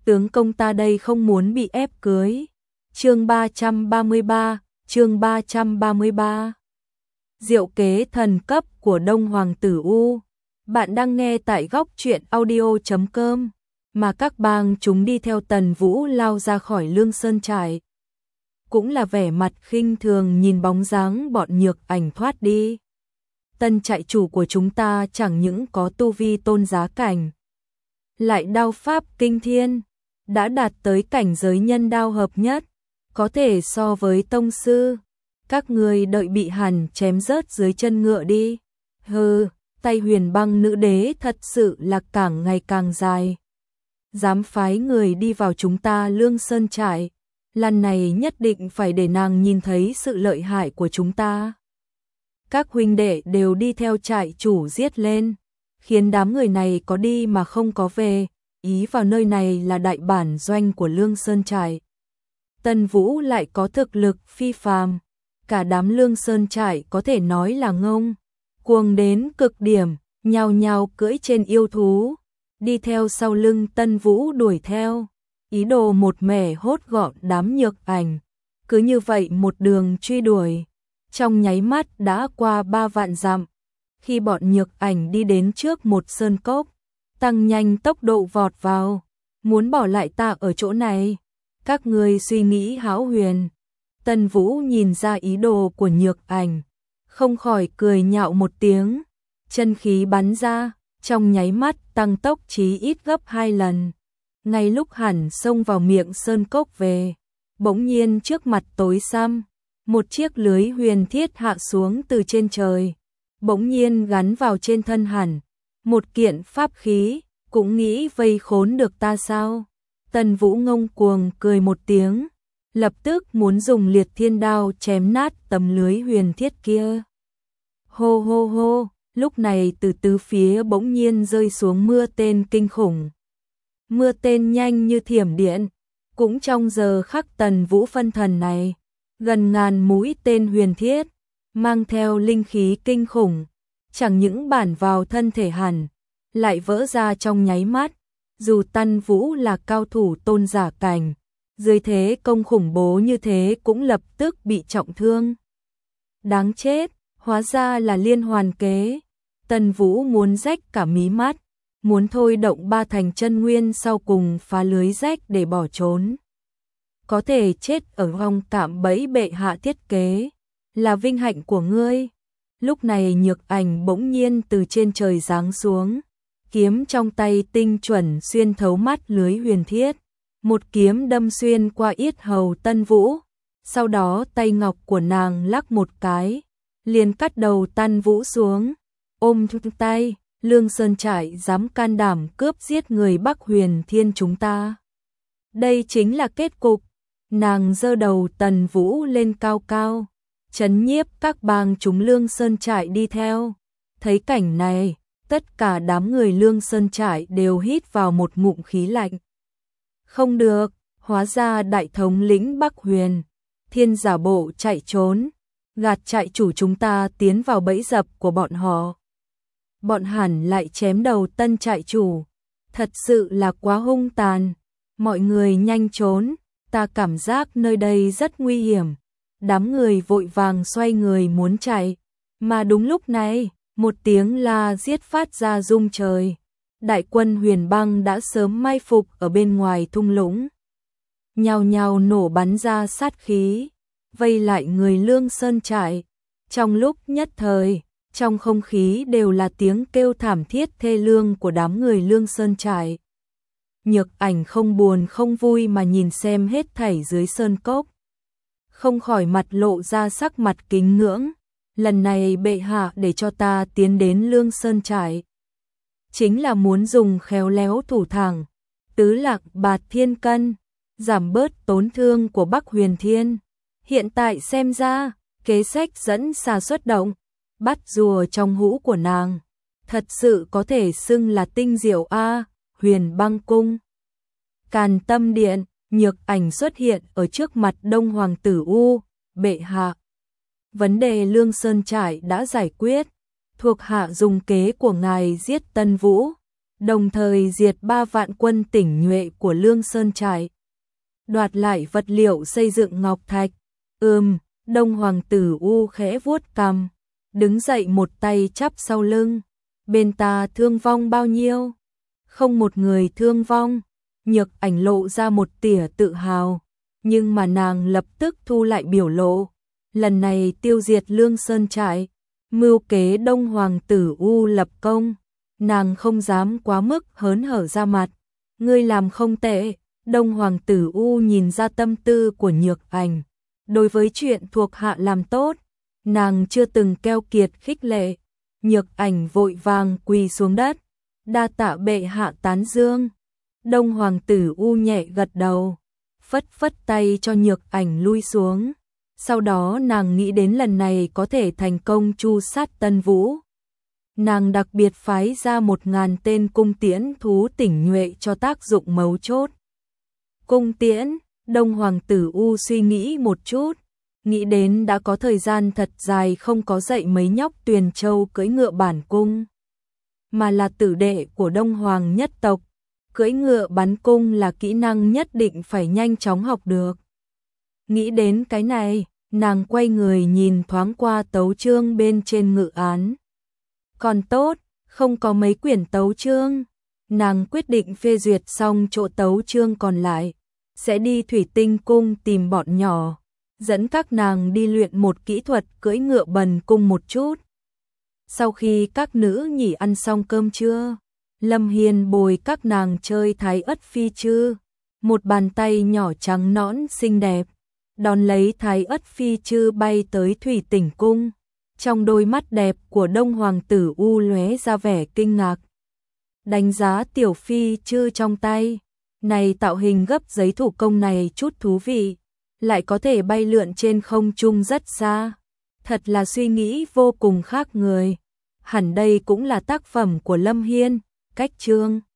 tướng công ta đây không muốn bị ép cưới. Chương 333, chương 333. Diệu kế thần cấp của Đông Hoàng tử U. Bạn đang nghe tại góc truyện audio.com. Mà các bang chúng đi theo Tần Vũ lao ra khỏi Lương Sơn trại. Cũng là vẻ mặt khinh thường nhìn bóng dáng bọn Nhược Ảnh thoát đi. Tân trại chủ của chúng ta chẳng những có tu vi tôn giá cảnh, lại đao pháp kinh thiên, đã đạt tới cảnh giới nhân đao hợp nhất, có thể so với tông sư. Các người đợi bị hắn chém rớt dưới chân ngựa đi. Hừ, tay Huyền Băng nữ đế thật sự là càng ngày càng dài. Dám phái người đi vào chúng ta Lương Sơn trại, lần này nhất định phải để nàng nhìn thấy sự lợi hại của chúng ta. Các huynh đệ đều đi theo trại chủ giết lên, khiến đám người này có đi mà không có về, ý vào nơi này là đại bản doanh của Lương Sơn trại. Tần Vũ lại có thực lực phi phàm, cả đám Lương Sơn trại có thể nói là ngông, cuồng đến cực điểm, nhao nhao cưỡi trên yêu thú, đi theo sau lưng Tần Vũ đuổi theo, ý đồ một mẻ hốt gọn đám Nhược Ảnh. Cứ như vậy một đường truy đuổi, trong nháy mắt đã qua 3 vạn dặm. Khi bọn Nhược Ảnh đi đến trước một sơn cốc, tăng nhanh tốc độ vọt vào, muốn bỏ lại ta ở chỗ này. Các ngươi suy nghĩ hão huyền. Tần Vũ nhìn ra ý đồ của Nhược Ảnh, không khỏi cười nhạo một tiếng, chân khí bắn ra, trong nháy mắt tăng tốc chí ít gấp 2 lần. Ngay lúc hẳn xông vào miệng sơn cốc về, bỗng nhiên trước mặt tối săm, một chiếc lưới huyền thiết hạ xuống từ trên trời, bỗng nhiên gắn vào trên thân hẳn, một kiện pháp khí, cũng nghĩ vây khốn được ta sao? Tần Vũ ngông cuồng cười một tiếng, lập tức muốn dùng liệt thiên đao chém nát tấm lưới huyền thiết kia. Hô hô hô, lúc này từ tứ phía bỗng nhiên rơi xuống mưa tên kinh khủng. Mưa tên nhanh như thiểm điện, cũng trong giờ khắc Tần Vũ phân thần này, gần ngàn mũi tên huyền thiết, mang theo linh khí kinh khủng, chẳng những bản vào thân thể hẳn, lại vỡ ra trong nháy mắt. Dù Tần Vũ là cao thủ tôn giả cảnh, dưới thế công khủng bố như thế cũng lập tức bị trọng thương. Đáng chết, hóa ra là liên hoàn kế. Tần Vũ muốn rách cả mí mắt, muốn thôi động 3 thành chân nguyên sau cùng phá lưới rách để bỏ trốn. Có thể chết ở vòng cạm bẫy bệ hạ thiết kế, là vinh hạnh của ngươi. Lúc này Nhược Ảnh bỗng nhiên từ trên trời giáng xuống, kiếm trong tay tinh chuẩn xuyên thấu mắt lưới huyền thiết, một kiếm đâm xuyên qua yết hầu Tần Vũ, sau đó tay ngọc của nàng lắc một cái, liền cắt đầu Tần Vũ xuống. Ôm tay, Lương Sơn trại dám can đảm cướp giết người Bắc Huyền Thiên chúng ta. Đây chính là kết cục. Nàng giơ đầu Tần Vũ lên cao cao, trấn nhiếp các bang chúng Lương Sơn trại đi theo. Thấy cảnh này, tất cả đám người Lương Sơn trại đều hít vào một ngụm khí lạnh. Không được, hóa ra đại thống lĩnh Bắc Huyền Thiên giả bộ chạy trốn, gạt trại chủ chúng ta tiến vào bẫy dập của bọn họ. Bọn hẳn lại chém đầu tân trại chủ, thật sự là quá hung tàn. Mọi người nhanh trốn, ta cảm giác nơi đây rất nguy hiểm. Đám người vội vàng xoay người muốn chạy, mà đúng lúc này, một tiếng la giết phát ra rung trời. Đại quân Huyền Băng đã sớm mai phục ở bên ngoài thung lũng, nhao nhao nổ bắn ra sát khí, vây lại người Lương Sơn trại. Trong lúc nhất thời, trong không khí đều là tiếng kêu thảm thiết thê lương của đám người Lương Sơn trại. Nhược Ảnh không buồn không vui mà nhìn xem hết thảy dưới sơn cốc, không khỏi mặt lộ ra sắc mặt kính ngưỡng. Lần này bệ hạ để cho ta tiến đến Lương Sơn trại, chính là muốn dùng khéo léo thủ thẳng, tứ lạc bạt thiên cân, giảm bớt tổn thương của Bắc Huyền Thiên. Hiện tại xem ra, kế sách dẫn xà xuất động, bắt rùa trong hũ của nàng, thật sự có thể xưng là tinh diệu a. Huyền Băng cung, Càn Tâm điện, Nhược Ảnh xuất hiện ở trước mặt Đông Hoàng tử U. Bệ hạ, vấn đề Lương Sơn trại đã giải quyết, thuộc hạ dùng kế của ngài giết Tần Vũ, đồng thời diệt 3 vạn quân tỉnh nhuệ của Lương Sơn trại, đoạt lại vật liệu xây dựng ngọc thạch. Đông Hoàng tử U khẽ vuốt cằm, đứng dậy một tay chắp sau lưng. Bên ta thương vong bao nhiêu? Không một người thương vong. Nhược Ảnh lộ ra một tỉa tự hào, nhưng mà nàng lập tức thu lại biểu lộ. Lần này tiêu diệt Lương Sơn trại, mưu kế Đông Hoàng tử U lập công, nàng không dám quá mức hớn hở ra mặt. Ngươi làm không tệ. Đông Hoàng tử U nhìn ra tâm tư của Nhược Ảnh. Đối với chuyện thuộc hạ làm tốt, nàng chưa từng keo kiệt khích lệ. Nhược Ảnh vội vàng quỳ xuống đất, đa tạ bệ hạ tán dương. Đông Hoàng tử U nhẹ gật đầu, phất phất tay cho Nhược Ảnh lui xuống. Sau đó nàng nghĩ đến lần này có thể thành công tru sát Tân Vũ. Nàng đặc biệt phái ra 1000 tên cung tiễn thú tỉnh nhuệ cho tác dụng mấu chốt. Cung tiễn, Đông Hoàng tử U suy nghĩ một chút, nghĩ đến đã có thời gian thật dài không có dạy mấy nhóc Tuyền Châu cưỡi ngựa bản cung, mà là tử đệ của Đông Hoàng nhất tộc. Cưỡi ngựa bắn cung là kỹ năng nhất định phải nhanh chóng học được. Nghĩ đến cái này, nàng quay người nhìn thoáng qua tấu chương bên trên ngự án. Còn tốt, không có mấy quyển tấu chương. Nàng quyết định phê duyệt xong chỗ tấu chương còn lại, sẽ đi Thủy Tinh cung tìm bọn nhỏ, dẫn các nàng đi luyện một kỹ thuật cưỡi ngựa bần cung một chút. Sau khi các nữ nhỉ ăn xong cơm trưa, Lâm Hiên bồi các nàng chơi Thái Ất Phi Chư, một bàn tay nhỏ trắng nõn xinh đẹp, đón lấy Thái Ất Phi Chư bay tới Thủy Tinh cung. Trong đôi mắt đẹp của Đông Hoàng tử U lóe ra vẻ kinh ngạc. Đánh giá tiểu Phi Chư trong tay, này tạo hình gấp giấy thủ công này chút thú vị, lại có thể bay lượn trên không trung rất xa. Thật là suy nghĩ vô cùng khác người. Hẳn đây cũng là tác phẩm của Lâm Hiên. Cách chương